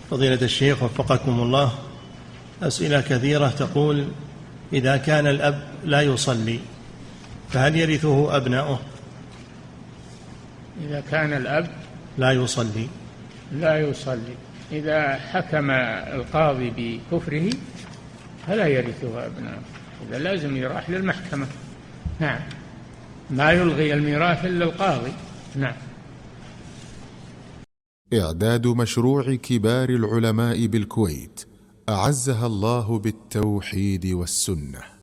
فضيلة الشيخ وفقكم الله، أسئلة كثيرة تقول: إذا كان الأب لا يصلي فهل يرثه أبناؤه؟ إذا كان الأب لا يصلي إذا حكم القاضي بكفره فلا يرثه أبناؤه، إذا لازم يروح للمحكمة. نعم، ما يلغي الميراث إلا القاضي. نعم. إعداد مشروع كبار العلماء بالكويت أعزها الله بالتوحيد والسنة.